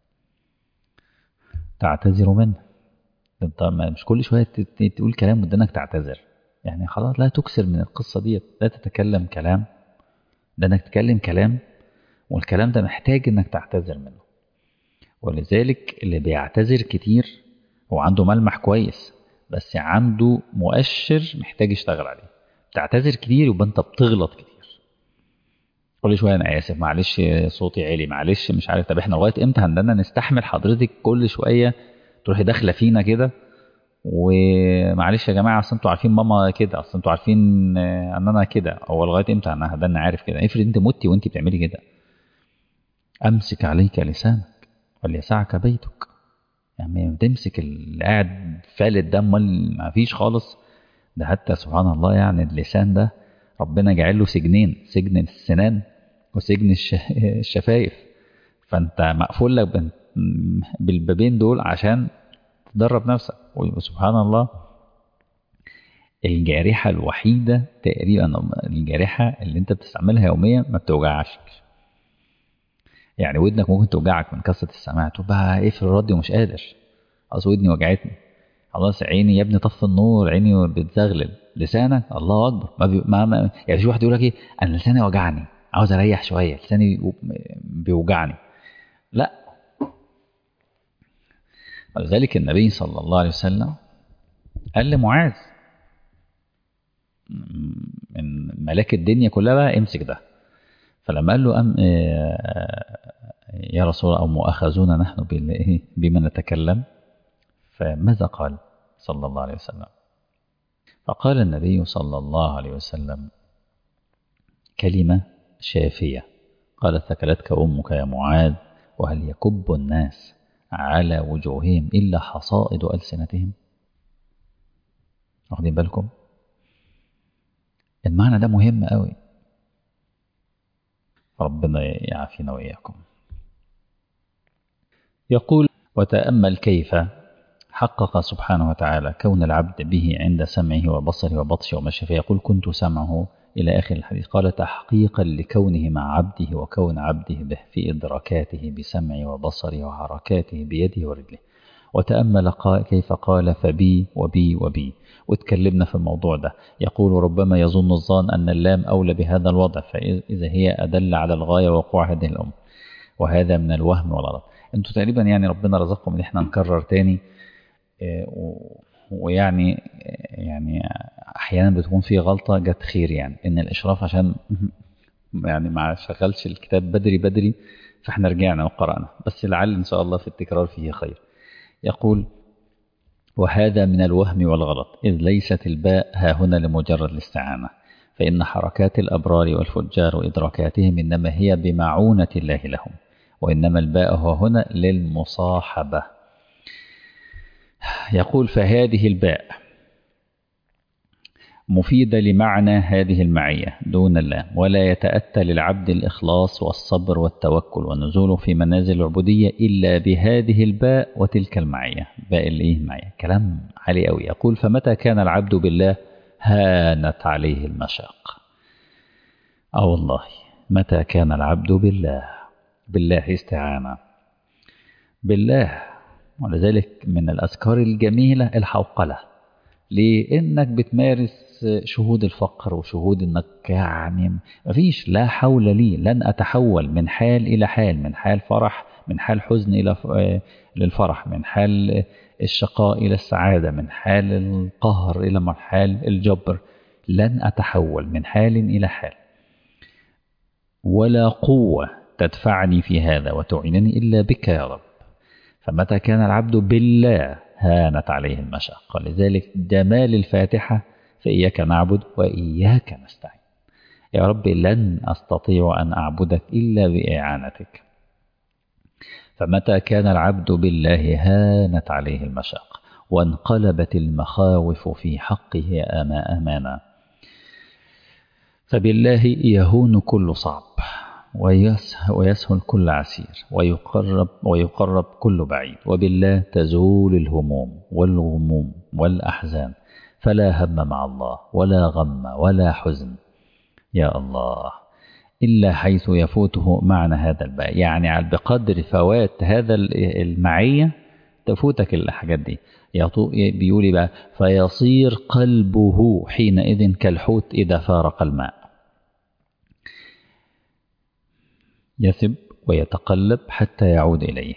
تعتذر منه. انت مش كل شوية تقول كلام ودنك تعتذر، يعني خلاص لا تكسر من القصة دي. لا تتكلم كلام، ده انك تتكلم كلام والكلام ده محتاج انك تعتذر منه. ولذلك اللي بيعتذر كتير هو عنده ملمح كويس، بس عنده مؤشر محتاج يشتغل عليه. تعتذر كتير يبقى انت بتغلط كتير، كل شويه انا اسف، معلش صوتي عالي، معلش مش عارف. طب احنا لغايه امتى عندنا نستحمل حضرتك كل شويه تروحي داخله فينا كده؟ ومعلش يا جماعه، اصل انتوا عارفين ماما كده، اصل انتوا عارفين ان انا كده. او لغايه امتى انا هدنا عارف كده؟ افرض انت متي وانت بتعملي كده. امسك عليك لسانك وليسعك بيتك. يعني تمسك اللي قاعد فالت ده، امال ما فيش خالص. ده حتى سبحان الله يعني اللسان ده ربنا جعل له سجنين: سجن السنان وسجن الشفايف. فانت مقفول لك بالبابين دول عشان تدرب نفسك. وسبحان الله الجارحة الوحيدة تقريبا، الجارحة اللي انت بتستعملها يوميا ما بتوجعش. يعني ودنك ممكن توجعك من كثرة السماع، تقول بقى ايه في الراديو مش قادر، اصل ودني وجعتني. خلاص عيني يا ابني طف النور، عيني بتزغلل. لسانك الله اكبر يعني في واحد يقول لك ايه، انا لساني وجعني عاوز اريح شويه، لساني بيوجعني. لا. ولذلك النبي صلى الله عليه وسلم قال لمعاذ من ملاك الدنيا كلها بقى امسك ده. فلما قال له يا رسول الله، او مؤاخذون نحن بما نتكلم، فماذا قال صلى الله عليه وسلم؟ فقال النبي صلى الله عليه وسلم كلمة شافية، قال: ثكلتك أمك يا معاذ، وهل يكب الناس على وجوههم إلا حصائد ألسنتهم؟ واخدين بالكم؟ المعنى ده مهم قوي. ربنا يعافينا وإياكم. يقول: وتأمل كيف حقق سبحانه وتعالى كون العبد به عند سمعه وبصره وبطشه ومشيه. يقول: كنت سمعه إلى آخر الحديث. قال: تحقيقا لكونه مع عبده وكون عبده به في إدراكاته بسمعه وبصره وحركاته بيده ورجله. وتأمل كيف قال: فبي وبي وبي. واتكلمنا في الموضوع ده. يقول: ربما يظن الظان أن اللام أولى بهذا الوضع، فإذا هي أدل على الغاية وقوع هذه الأمر. وهذا من الوهم والغلط. انتوا تقريبا يعني ربنا رزقكم ان احنا نكرر تاني، ويعني احيانا بتكون في غلطة جت خير، يعني ان الاشراف عشان يعني ما شغلش الكتاب بدري بدري، فاحنا رجعنا وقرأنا، بس لعل ان شاء الله في التكرار فيه خير. يقول: وهذا من الوهم والغلط، إذ ليست الباء ها هنا لمجرد الاستعانة، فإن حركات الأبرار والفجار وإدراكاتهم إنما هي بمعونة الله لهم، وإنما الباء ها هنا للمصاحبة. يقول: فهذه الباء مفيدة لمعنى هذه المعية دون الله، ولا يتأتى للعبد الإخلاص والصبر والتوكل والنزول في منازل العبودية إلا بهذه الباء وتلك المعية. باء المعية كلام عالي أوي. يقول: فمتى كان العبد بالله هانت عليه المشاق. والله متى كان العبد بالله استعانة بالله. ولذلك من الأذكار الجميلة الحوقلة، لأنك بتمارس شهود الفقر وشهود انك يعني مفيش لا حول لي، لن أتحول من حال إلى حال، من حال فرح، من حال حزن إلى للفرح، من حال الشقاء إلى السعادة، من حال القهر إلى مرحال الجبر. لن أتحول من حال إلى حال، ولا قوة تدفعني في هذا وتعينني إلا بك يا رب. فمتى كان العبد بالله هانت عليه المشقة. لذلك جمال الفاتحة: فإياك نعبد وإياك نستعين. يا رب لن أستطيع أن أعبدك إلا بإعانتك. فمتى كان العبد بالله هانت عليه المشقة، وانقلبت المخاوف في حقه أمانا. فبالله يهون كل صعب، ويسهل كل عسير، ويقرب كل بعيد. وبالله تزول الهموم والغموم والأحزان، فلا هم مع الله ولا غم ولا حزن يا الله إلا حيث يفوته معنى هذا الباء. يعني بقدر فوات هذا المعية تفوتك الحاجات دي. بيقولي بقى: فيصير قلبه حينئذ كالحوت إذا فارق الماء، يثب ويتقلب حتى يعود إليه.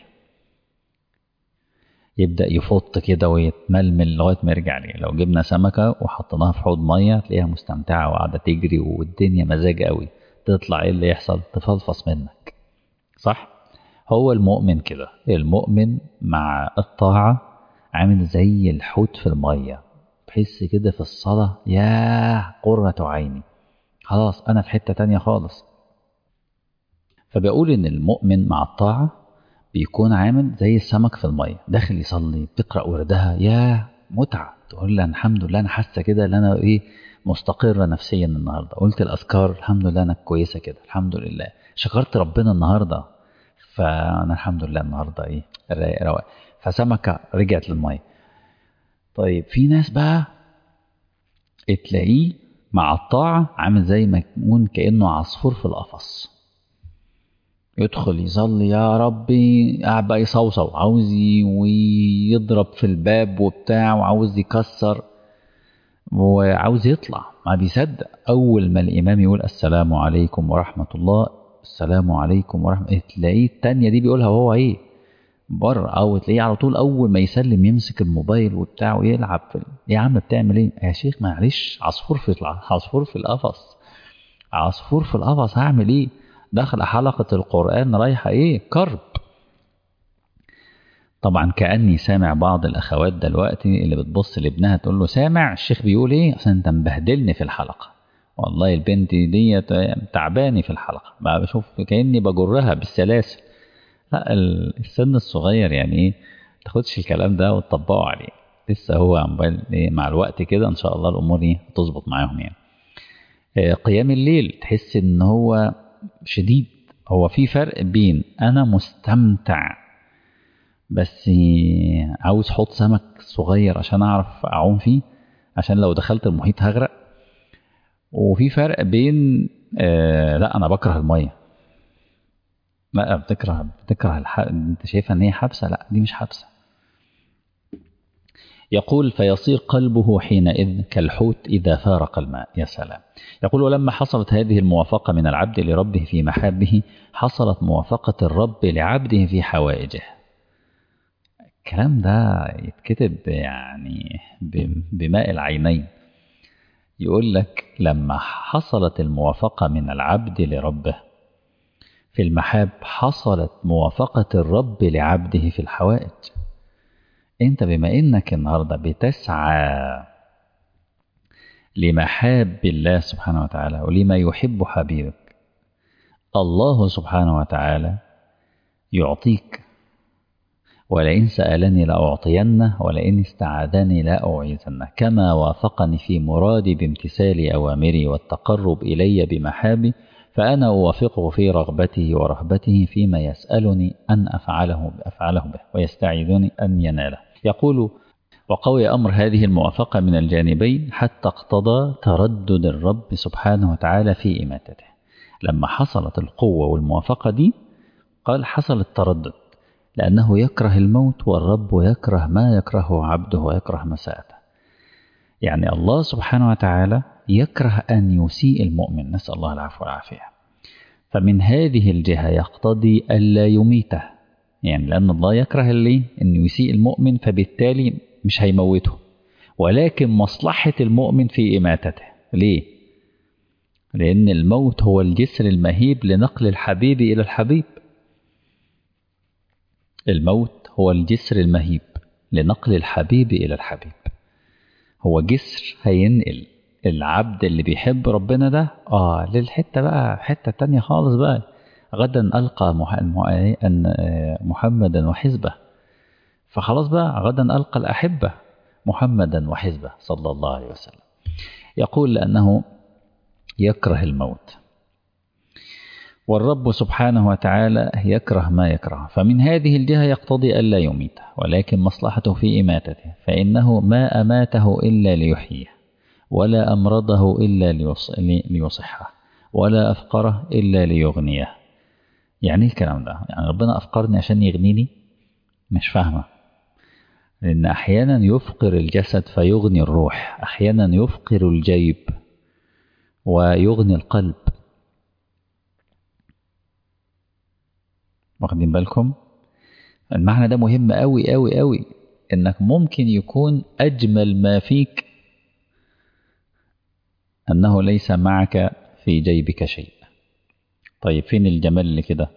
يبدأ يفط كده ويتململ لغاية ما يرجع ليه. لو جبنا سمكة وحطيناها في حوض مية تلاقيها مستمتعة وقاعدة تجري والدنيا مزاج قوي، تطلع ايه اللي يحصل؟ تفلفص منك، صح؟ هو المؤمن كده، المؤمن مع الطاعة عامل زي الحوت في المية، بحس كده في الصلاة ياه قرة عيني، خلاص أنا في حتة تانية خالص. فبيقول إن المؤمن مع الطاعة بيكون عامل زي السمك في المية، داخل يصلي بتقرأ وردها، يا متعة، تقول له الحمد لله أنا حاسة كده إن أنا مستقرة نفسيا النهاردة، قلت الأذكار الحمد لله أنا كويسة كده، الحمد لله شكرت ربنا النهاردة، فأنا الحمد لله النهاردة رواق. فسمكة رجعت للمية. طيب في ناس بقى تلاقيه مع الطاعة عامل زي ما يكون كأنه عصفور في القفص، يدخل يصلي يا ربي قاعد بقى يصوصو، عاوز ويضرب في الباب وبتاع، وعاوز يكسر وعاوز يطلع، ما بيصدق. أول ما الإمام يقول السلام عليكم ورحمة الله، السلام عليكم ورحمة، تلاقيه التانية دي بيقولها وهو بره، أو تلاقيه على طول أول ما يسلم يمسك الموبايل وبتاع ويلعب يا عم بتعمل إيه؟ يا شيخ معلش عصفور في القفص، عصفور في القفص، هعمل إيه؟ داخل حلقة القرآن رايحة كرب. طبعا كأني سامع بعض الأخوات دلوقتي اللي بتبص لابنها تقول له سامع الشيخ بيقول عشان انت مبهدلني في الحلقة، والله البنت دي تعباني في الحلقة بقى، بشوف كأني بجرها بالسلاسل. لا السن الصغير يعني تاخدش الكلام ده وتطبقه عليه، لسه هو عمال مع الوقت كده ان شاء الله الامور تظبط معاهم قيام الليل تحس ان هو شديد. هو في فرق بين انا مستمتع بس عاوز حوض سمك صغير عشان اعرف اعوم فيه، عشان لو دخلت المحيط هغرق، وفي فرق بين لا انا بكره المية. لا بتكره انت شايفها ان هي حبسة، لا دي مش حبسة. يقول فيصير قلبه حينئذ كالحوت إذا فارق الماء. يا سلام. يقول ولما حصلت هذه الموافقة من العبد لربه في محابه حصلت موافقة الرب لعبده في حوائجه. الكلام ده يتكتب يعني بماء العينين. يقول لك لما حصلت الموافقة من العبد لربه في المحاب حصلت موافقة الرب لعبده في الحوائج. انت بما انك النهاردة بتسعى لمحاب الله سبحانه وتعالى ولما يحب حبيبك، الله سبحانه وتعالى يعطيك. ولئن سألني لأعطينه ولئن استعاذني لأعيذنه، كما وافقني في مرادي بامتثال أوامري والتقرب إلي بمحابي فأنا أوافقه في رغبته ورهبته فيما يسألني أن أفعله به ويستعيذني أن يناله. يقول وقوي أمر هذه الموافقة من الجانبين حتى اقتضى تردد الرب سبحانه وتعالى في إماتته. لما حصلت القوة والموافقة دي قال حصل التردد، لأنه يكره الموت والرب يكره ما يكرهه عبده ويكره مساءته. يعني الله سبحانه وتعالى يكره أن يسيء المؤمن، نسأل الله العفو والعافية. فمن هذه الجهة يقتضي ألا يميته، يعني لأن الله يكره اللي أن يسيء المؤمن، فبالتالي مش هيموته، ولكن مصلحة المؤمن في إماتته. ليه؟ لأن الموت هو الجسر المهيب لنقل الحبيب إلى الحبيب. الموت هو الجسر المهيب لنقل الحبيب إلى الحبيب. هو جسر هينقل العبد اللي بيحب ربنا ده للحتة بقى، حتة تانية خالص بقى. غدا ألقى محمدا وحزبه، فخلاص بقى غدا ألقى الأحبة محمدا وحزبه صلى الله عليه وسلم. يقول لأنه يكره الموت، والرب سبحانه وتعالى يكره ما يكره، فمن هذه الجهة يقتضي ألا يميته، ولكن مصلحته في إماتته، فإنه ما أماته إلا ليحييه، ولا أمرضه إلا ليصحه، ولا أفقره إلا ليغنيه. يعني الكلام ده يعني ربنا أفقرني عشان يغنيني؟ مش فاهمة. لأن أحيانا يفقر الجسد فيغني الروح، أحيانا يفقر الجيب ويغني القلب. واخدين بالكم؟ المعنى ده مهم قوي قوي قوي، انك ممكن يكون اجمل ما فيك انه ليس معك في جيبك شيء. طيب فين الجمال اللي كده؟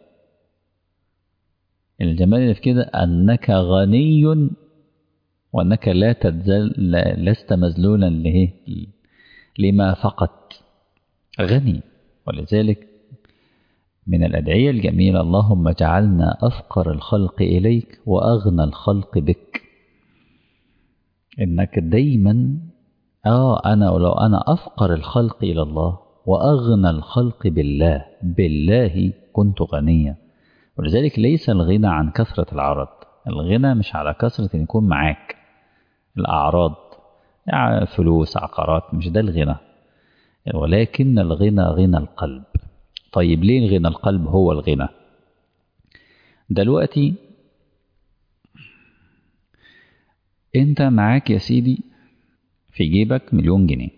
الجمال اللي في كده انك غني وانك لست مذلولا لما فقط، غني. ولذلك من الأدعية الجميلة اللهم اجعلنا أفقر الخلق إليك وأغنى الخلق بك. إنك دايما لو أنا أفقر الخلق إلى الله وأغنى الخلق بالله كنت غنيا. ولذلك ليس الغنى عن كثرة العرض، الغنى مش على كثرة إن يكون معاك الأعراض، يعني فلوس عقارات، مش ده الغنى، ولكن الغنى غنى القلب. طيب ليه الغنى القلب هو الغنى؟ دلوقتي انت معاك يا سيدي في جيبك 1,000,000 جنيه،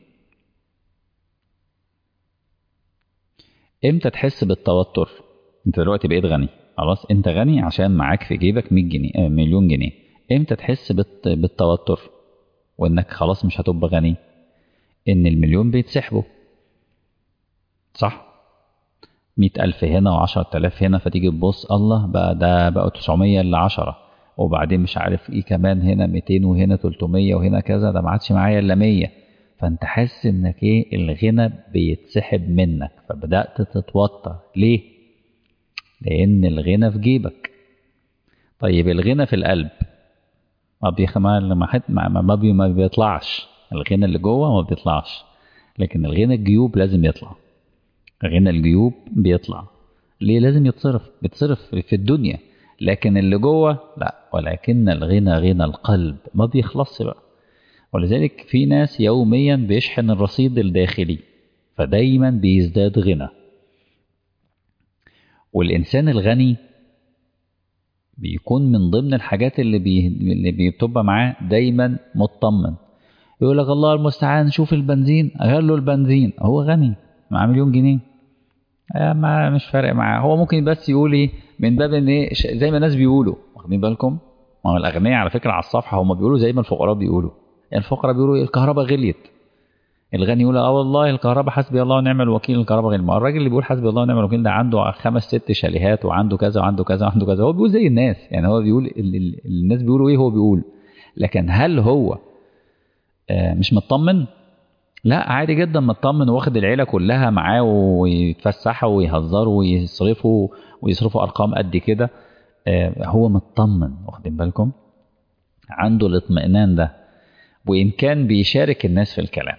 امتى تحس بالتوتر؟ انت دلوقتي بقيت غني، خلاص انت غني عشان معاك في جيبك 100 جنيه 1,000,000 جنيه. امتى تحس بالتوتر وانك خلاص مش هتبقى غني؟ ان ال1,000,000 بيتسحبوا، صح؟ 100,000 هنا و10,000 هنا، فتيجي تبص الله بقى ده بقى 900 إلا 10، وبعدين مش عارف ايه كمان هنا 200 وهنا 300 وهنا كذا، ده ما عادش معايا الا 100. فانت حاسس انك الغنى بيتسحب منك، فبدأت تتوتر. ليه؟ لان الغنى في جيبك. طيب الغنى في القلب ما بيطلعش، الغنى اللي جوه ما بيطلعش، لكن الغنى الجيوب لازم يطلع. غنى الجيوب بيطلع ليه؟ لازم بيتصرف في الدنيا، لكن اللي جوه لا. ولكن الغنى غنى القلب ما بيخلصش بقى. ولذلك في ناس يوميا بيشحن الرصيد الداخلي، فدايما بيزداد غنى. والإنسان الغني بيكون من ضمن الحاجات اللي بتبقى معاه دايما مطمن. يقول لك الله المستعان، شوف البنزين، غير له البنزين، هو غني معاه مليون جنيه، ما مش فارق معاه. هو ممكن بس يقول ايه من باب ان ايه، زي ما الناس بيقولوا، واخدين بالكم؟ ما هو الاغنياء على فكره على الصفحه هم بيقولوا زي ما الفقراء بيقولوا. الفقراء بيقولوا ايه؟ الكهرباء غليت. الغني يقول اه والله الكهرباء حسبي الله ونعم الوكيل، الكهرباء غليت. ما الراجل اللي بيقول حسبي الله ونعم الوكيل ده عنده 5 6 شاليهات وعنده كذا وعنده كذا وعنده كذا. هو بيقول زي الناس، يعني هو بيقول الناس بيقولوا ايه هو بيقول. لكن هل هو مش مطمن؟ لا، عادي جدا مطمن، واخد العيلة كلها معاه ويتفسحوا ويهزروا ويصرفوا أرقام قد كده. هو مطمن، واخدين بالكم؟ عنده الاطمئنان ده. وإن كان بيشارك الناس في الكلام،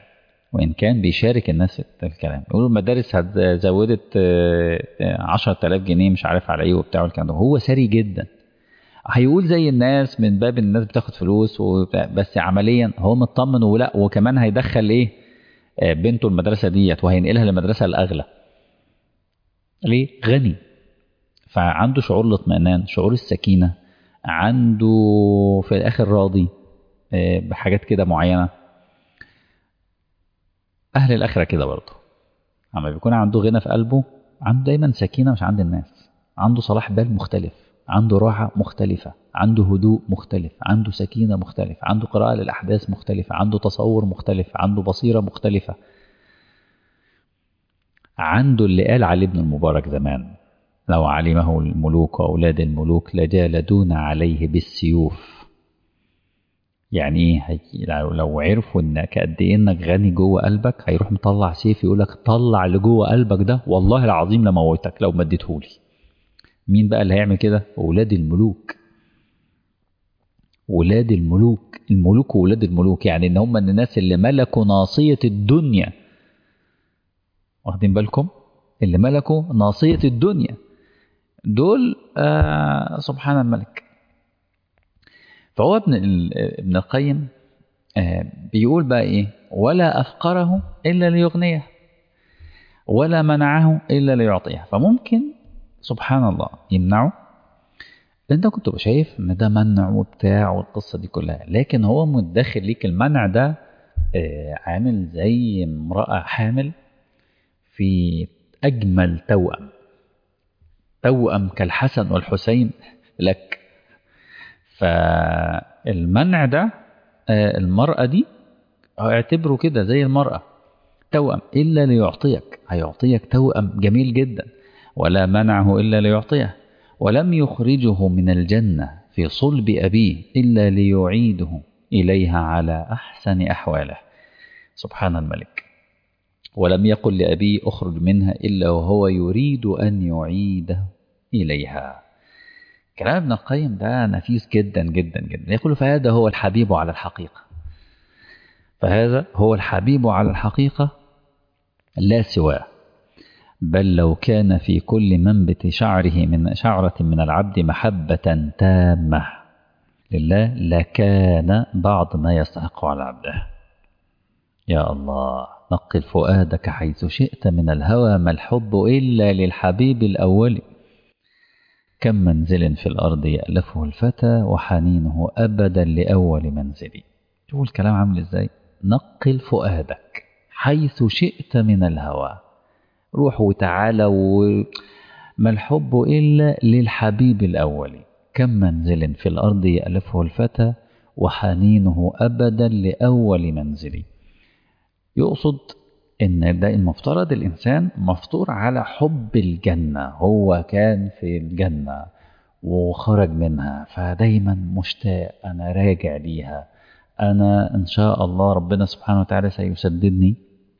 في الكلام يقولوا المدارس زودت 10,000 جنيه مش عارف على ايه وبتاع والكلام ده، هو ساري جدا. هيقول زي الناس من باب الناس بتاخد فلوس بس عمليا هو مطمن. ولا وكمان هيدخل ايه بنته المدرسة ديت وهينقلها للمدرسة الأغلى. ليه؟ غني. فعنده شعور الاطمئنان، شعور السكينة، عنده في الآخر راضي بحاجات كده معينة. أهل الآخرة كده برضه، أما بيكون عنده غنى في قلبه، عنده دايما سكينة مش عند الناس، عنده صلاح بال مختلف، عنده راحة مختلفة، عنده هدوء مختلف، عنده سكينة مختلف، عنده قراءة للأحداث مختلفة، عنده تصور مختلف، عنده بصيرة مختلفة. عنده اللي قال عليه ابن المبارك زمان: لو علمه الملوك وأولاد الملوك لجالدون عليه بالسيوف. يعني ايه؟ لو عرفوا انك قد ايه انك غني جوه قلبك، هيروح مطلع سيف يقولك طلع اللي جوه قلبك ده والله العظيم لموتك لو ما اديتهولي. مين بقى اللي هيعمل كده؟ أولاد الملوك. ولاد الملوك، الملوك وولاد الملوك، يعني ان هم الناس اللي ملكوا ناصية الدنيا. واخدين بالكم؟ اللي ملكوا ناصية الدنيا دول سبحان الملك. فهو ابن القيم بيقول بقى ايه: ولا أفقره إلا ليغنيه، ولا منعه إلا ليعطيه. فممكن سبحان الله يمنعه، انت كنت شايف ان ده منع وبتاع والقصة دي كلها، لكن هو متدخل ليك المنع ده عامل زي امرأة حامل في أجمل توأم كالحسن والحسين لك. فالمنع ده المرأة دي اعتبره كده زي المرأة توأم، إلا ليعطيك، هيعطيك توأم جميل جدا. ولا منعه إلا ليعطيه، ولم يخرجه من الجنة في صلب أبيه إلا ليعيده إليها على أحسن أحواله. سبحان الملك. ولم يقل لأبيه أخرج منها إلا وهو يريد أن يعيده إليها. كلام ابن القيم ده نفيس جدا جدا جدا. يقول: فهذا هو الحبيب على الحقيقة، فهذا هو الحبيب على الحقيقة لا سواه. بل لو كان في كل منبت شعرة من العبد محبة تامة لله لكان بعض ما يستحق على عبده. يا الله، نقل فؤادك حيث شئت من الهوى، ما الحب إلا للحبيب الأول. كم منزل في الأرض يألفه الفتى وحنينه أبدا لأول منزلي. شوفوا الكلام عامل إزاي. نقل فؤادك حيث شئت من الهوى، روح وتعالى ما الحب إلا للحبيب الأول. كم منزل في الأرض يألفه الفتى وحنينه أبدا لأول منزلي. يقصد إن ده المفترض الإنسان مفطور على حب الجنة، هو كان في الجنة وخرج منها فدايما مشتاق، أنا راجع ليها، أنا إن شاء الله ربنا سبحانه وتعالى سيسددني،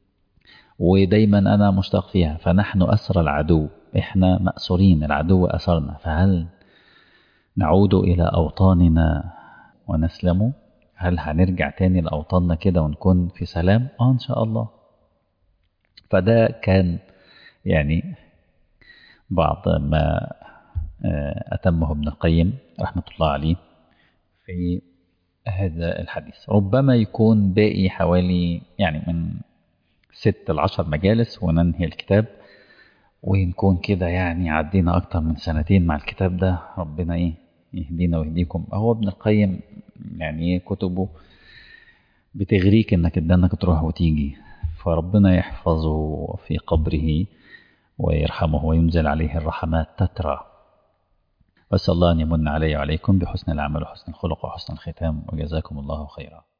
ودايما أنا مشتاق فيها. فنحن أسر العدو، إحنا مأسورين، العدو أسرنا، فهل نعود إلى أوطاننا ونسلم؟ هل هنرجع تاني لأوطاننا كده ونكون في سلام؟ إن شاء الله. فده كان يعني بعض ما أتمه ابن القيم رحمة الله عليه في هذا الحديث. ربما يكون باقي حوالي يعني من 6 ل10 مجالس وننهي الكتاب، ونكون كده يعني عدينا أكتر من 2 سنين مع الكتاب ده. ربنا يهدينا ويهديكم. هو ابن القيم يعني كتبه بتغريك انك انك تروح وتيجي، فربنا يحفظه في قبره ويرحمه وينزل عليه الرحمات تترى. وأسأل الله أن يمن علي وعليكم بحسن العمل وحسن الخلق وحسن الختام، وجزاكم الله خيرا.